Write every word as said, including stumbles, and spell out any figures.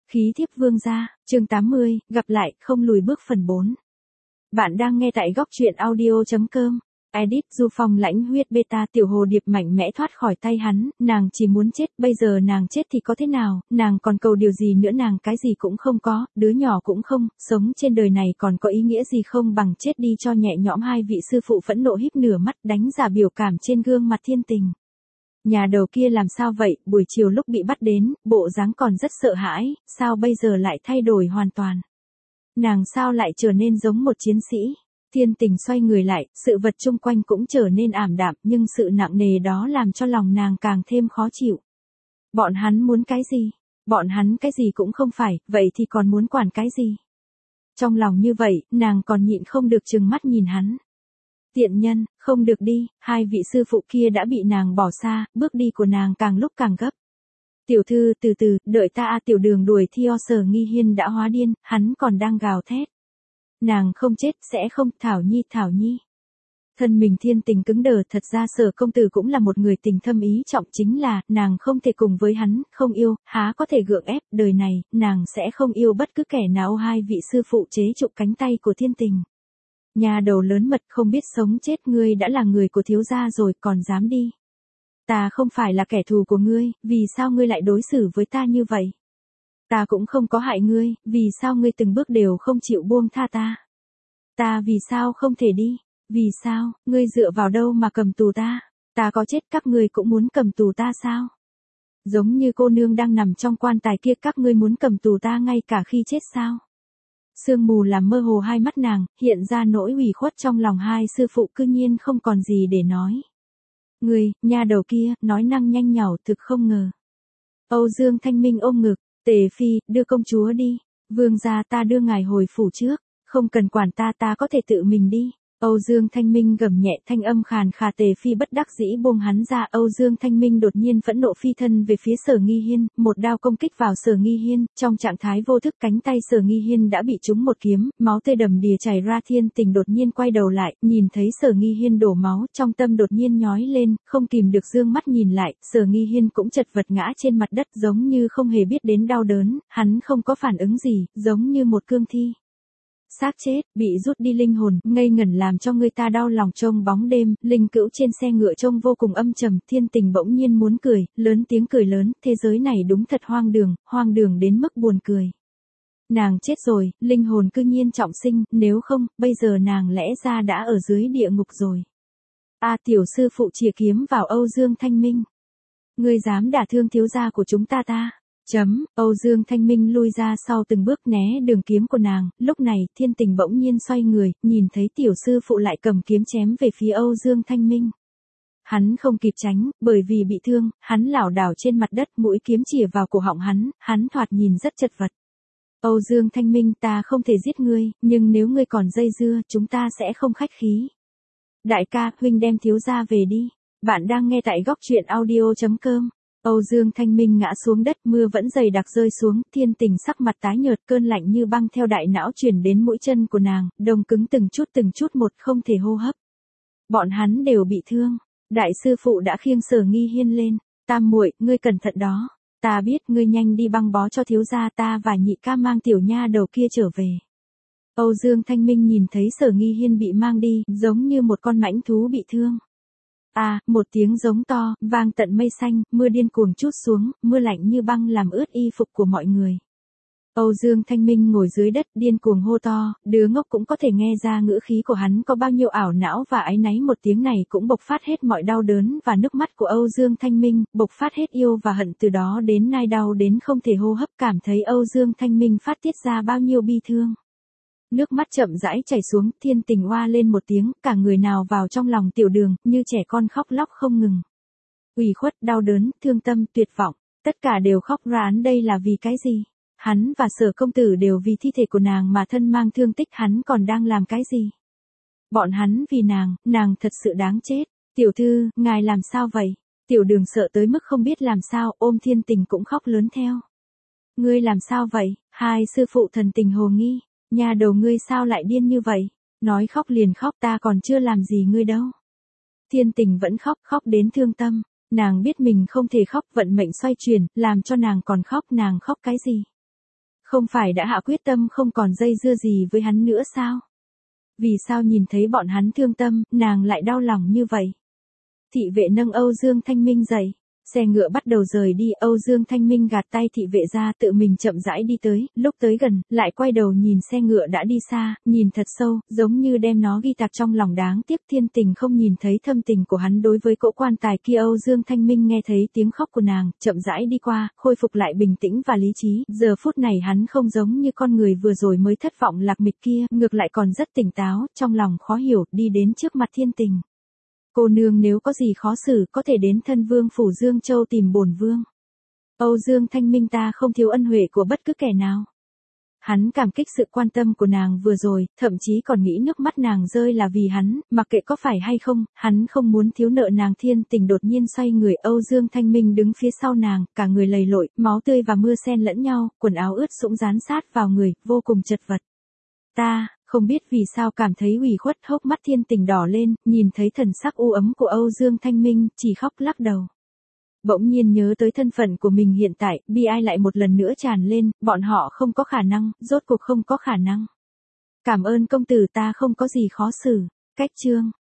Khí thiếp vương gia, chương tám mươi, gặp lại, không lùi bước phần bốn. Bạn đang nghe tại góc truyện audio.com. Edit Du Phong lãnh huyết beta tiểu hồ điệp mạnh mẽ thoát khỏi tay hắn, nàng chỉ muốn chết, bây giờ nàng chết thì có thế nào, nàng còn cầu điều gì nữa, nàng cái gì cũng không có, đứa nhỏ cũng không, sống trên đời này còn có ý nghĩa gì không bằng chết đi cho nhẹ nhõm. Hai vị sư phụ phẫn nộ híp nửa mắt đánh giả biểu cảm trên gương mặt Thiên Tình. Nhà đầu kia làm sao vậy, buổi chiều lúc bị bắt đến, bộ dáng còn rất sợ hãi, sao bây giờ lại thay đổi hoàn toàn? Nàng sao lại trở nên giống một chiến sĩ? Thiên Tình xoay người lại, sự vật chung quanh cũng trở nên ảm đạm, nhưng sự nặng nề đó làm cho lòng nàng càng thêm khó chịu. Bọn hắn muốn cái gì? Bọn hắn cái gì cũng không phải, vậy thì còn muốn quản cái gì? Trong lòng như vậy, nàng còn nhịn không được trừng mắt nhìn hắn. Tiện nhân, không được đi, hai vị sư phụ kia đã bị nàng bỏ xa, bước đi của nàng càng lúc càng gấp. Tiểu thư, từ từ, đợi ta. A Tiểu Đường đuổi theo Sở Nghi Hiên đã hóa điên, hắn còn đang gào thét. Nàng không chết, sẽ không, Thảo Nhi, Thảo Nhi. Thân mình Thiên Tình cứng đờ, thật ra Sở công tử cũng là một người tình thâm ý trọng, chính là, nàng không thể cùng với hắn, không yêu, há có thể gượng ép, đời này, nàng sẽ không yêu bất cứ kẻ nào. Hai vị sư phụ chế trụ cánh tay của Thiên Tình. Nhà đầu lớn mật, không biết sống chết, ngươi đã là người của thiếu gia rồi, còn dám đi. Ta không phải là kẻ thù của ngươi, vì sao ngươi lại đối xử với ta như vậy? Ta cũng không có hại ngươi, vì sao ngươi từng bước đều không chịu buông tha ta? Ta vì sao không thể đi? Vì sao, ngươi dựa vào đâu mà cầm tù ta? Ta có chết các ngươi cũng muốn cầm tù ta sao? Giống như cô nương đang nằm trong quan tài kia, các ngươi muốn cầm tù ta ngay cả khi chết sao? Sương mù làm mơ hồ hai mắt nàng, hiện ra nỗi ủy khuất trong lòng. Hai sư phụ cư nhiên không còn gì để nói. Người, nhà đầu kia, nói năng nhanh nhảu, thực không ngờ. Âu Dương Thanh Minh ôm ngực, Tề Phi, đưa công chúa đi. Vương gia, ta đưa ngài hồi phủ trước, không cần quản ta, ta có thể tự mình đi. Âu Dương Thanh Minh gầm nhẹ, thanh âm khàn khà. Tề Phi bất đắc dĩ buông hắn ra. Âu Dương Thanh Minh đột nhiên phẫn nộ phi thân về phía Sở Nghi Hiên, một đao công kích vào Sở Nghi Hiên, trong trạng thái vô thức cánh tay Sở Nghi Hiên đã bị trúng một kiếm, máu tươi đầm đìa chảy ra. Thiên Tình đột nhiên quay đầu lại, nhìn thấy Sở Nghi Hiên đổ máu, trong tâm đột nhiên nhói lên, không kìm được dương mắt nhìn lại, Sở Nghi Hiên cũng chật vật ngã trên mặt đất giống như không hề biết đến đau đớn, hắn không có phản ứng gì, giống như một cương thi. Xác chết, bị rút đi linh hồn, ngây ngẩn làm cho người ta đau lòng. Trông bóng đêm, linh cữu trên xe ngựa trông vô cùng âm trầm. Thiên Tình bỗng nhiên muốn cười, lớn tiếng cười lớn, thế giới này đúng thật hoang đường, hoang đường đến mức buồn cười. Nàng chết rồi, linh hồn cư nhiên trọng sinh, nếu không, bây giờ nàng lẽ ra đã ở dưới địa ngục rồi. A tiểu sư phụ chìa kiếm vào Âu Dương Thanh Minh. Ngươi dám đả thương thiếu gia của chúng ta ta. Chấm, Âu Dương Thanh Minh lui ra sau từng bước né đường kiếm của nàng, lúc này, Thiên Tình bỗng nhiên xoay người, nhìn thấy tiểu sư phụ lại cầm kiếm chém về phía Âu Dương Thanh Minh. Hắn không kịp tránh, bởi vì bị thương, hắn lảo đảo trên mặt đất, mũi kiếm chìa vào cổ họng hắn, hắn thoạt nhìn rất chật vật. Âu Dương Thanh Minh, ta không thể giết ngươi, nhưng nếu ngươi còn dây dưa, chúng ta sẽ không khách khí. Đại ca, huynh đem thiếu gia về đi. Bạn đang nghe tại góc truyện audio.com. Âu Dương Thanh Minh ngã xuống đất, mưa vẫn dày đặc rơi xuống, Thiên Tình sắc mặt tái nhợt, cơn lạnh như băng theo đại não truyền đến mũi chân của nàng, đông cứng từng chút từng chút một, không thể hô hấp. Bọn hắn đều bị thương. Đại sư phụ đã khiêng Sở Nghi Hiên lên. Tam muội, ngươi cẩn thận đó. Ta biết, ngươi nhanh đi băng bó cho thiếu gia, ta và nhị ca mang tiểu nha đầu kia trở về. Âu Dương Thanh Minh nhìn thấy Sở Nghi Hiên bị mang đi, giống như một con mãnh thú bị thương. À, một tiếng giống to, vang tận mây xanh, mưa điên cuồng trút xuống, mưa lạnh như băng làm ướt y phục của mọi người. Âu Dương Thanh Minh ngồi dưới đất điên cuồng hô to, đứa ngốc cũng có thể nghe ra ngữ khí của hắn có bao nhiêu ảo não và áy náy. Một tiếng này cũng bộc phát hết mọi đau đớn và nước mắt của Âu Dương Thanh Minh, bộc phát hết yêu và hận. Từ đó đến nay đau đến không thể hô hấp, cảm thấy Âu Dương Thanh Minh phát tiết ra bao nhiêu bi thương. Nước mắt chậm rãi chảy xuống, Thiên Tình oa lên một tiếng, cả người nào vào trong lòng Tiểu Đường, như trẻ con khóc lóc không ngừng. Ủy khuất, đau đớn, thương tâm, tuyệt vọng, tất cả đều khóc ra. Đây là vì cái gì? Hắn và Sở công tử đều vì thi thể của nàng mà thân mang thương tích, hắn còn đang làm cái gì? Bọn hắn vì nàng, nàng thật sự đáng chết. Tiểu thư, ngài làm sao vậy? Tiểu Đường sợ tới mức không biết làm sao, ôm Thiên Tình cũng khóc lớn theo. Ngươi làm sao vậy? Hai sư phụ thần tình hồ nghi. Nhà đầu ngươi sao lại điên như vậy? Nói khóc liền khóc, ta còn chưa làm gì ngươi đâu. Thiên Tình vẫn khóc, khóc đến thương tâm. Nàng biết mình không thể khóc, vận mệnh xoay chuyển, làm cho nàng còn khóc. Nàng khóc cái gì? Không phải đã hạ quyết tâm không còn dây dưa gì với hắn nữa sao? Vì sao nhìn thấy bọn hắn thương tâm, nàng lại đau lòng như vậy? Thị vệ nâng Âu Dương Thanh Minh dậy. Xe ngựa bắt đầu rời đi, Âu Dương Thanh Minh gạt tay thị vệ ra tự mình chậm rãi đi tới, lúc tới gần, lại quay đầu nhìn xe ngựa đã đi xa, nhìn thật sâu, giống như đem nó ghi tạc trong lòng. Đáng tiếc Thiên Tình không nhìn thấy thâm tình của hắn đối với cỗ quan tài kia. Âu Dương Thanh Minh nghe thấy tiếng khóc của nàng, chậm rãi đi qua, khôi phục lại bình tĩnh và lý trí, giờ phút này hắn không giống như con người vừa rồi mới thất vọng lạc mịch kia, ngược lại còn rất tỉnh táo, trong lòng khó hiểu, đi đến trước mặt Thiên Tình. Cô nương nếu có gì khó xử có thể đến thân vương phủ Dương Châu tìm bổn vương. Âu Dương Thanh Minh ta không thiếu ân huệ của bất cứ kẻ nào. Hắn cảm kích sự quan tâm của nàng vừa rồi, thậm chí còn nghĩ nước mắt nàng rơi là vì hắn, mặc kệ có phải hay không, hắn không muốn thiếu nợ nàng. Thiên Tình đột nhiên xoay người, Âu Dương Thanh Minh đứng phía sau nàng, cả người lầy lội, máu tươi và mưa xen lẫn nhau, quần áo ướt sũng dán sát vào người, vô cùng chật vật. Ta, không biết vì sao cảm thấy ủy khuất, hốc mắt Thiên Tình đỏ lên, nhìn thấy thần sắc u ấm của Âu Dương Thanh Minh, chỉ khóc lắc đầu. Bỗng nhiên nhớ tới thân phận của mình hiện tại, bi ai lại một lần nữa tràn lên, bọn họ không có khả năng, rốt cuộc không có khả năng. Cảm ơn công tử, ta không có gì khó xử. Cách chương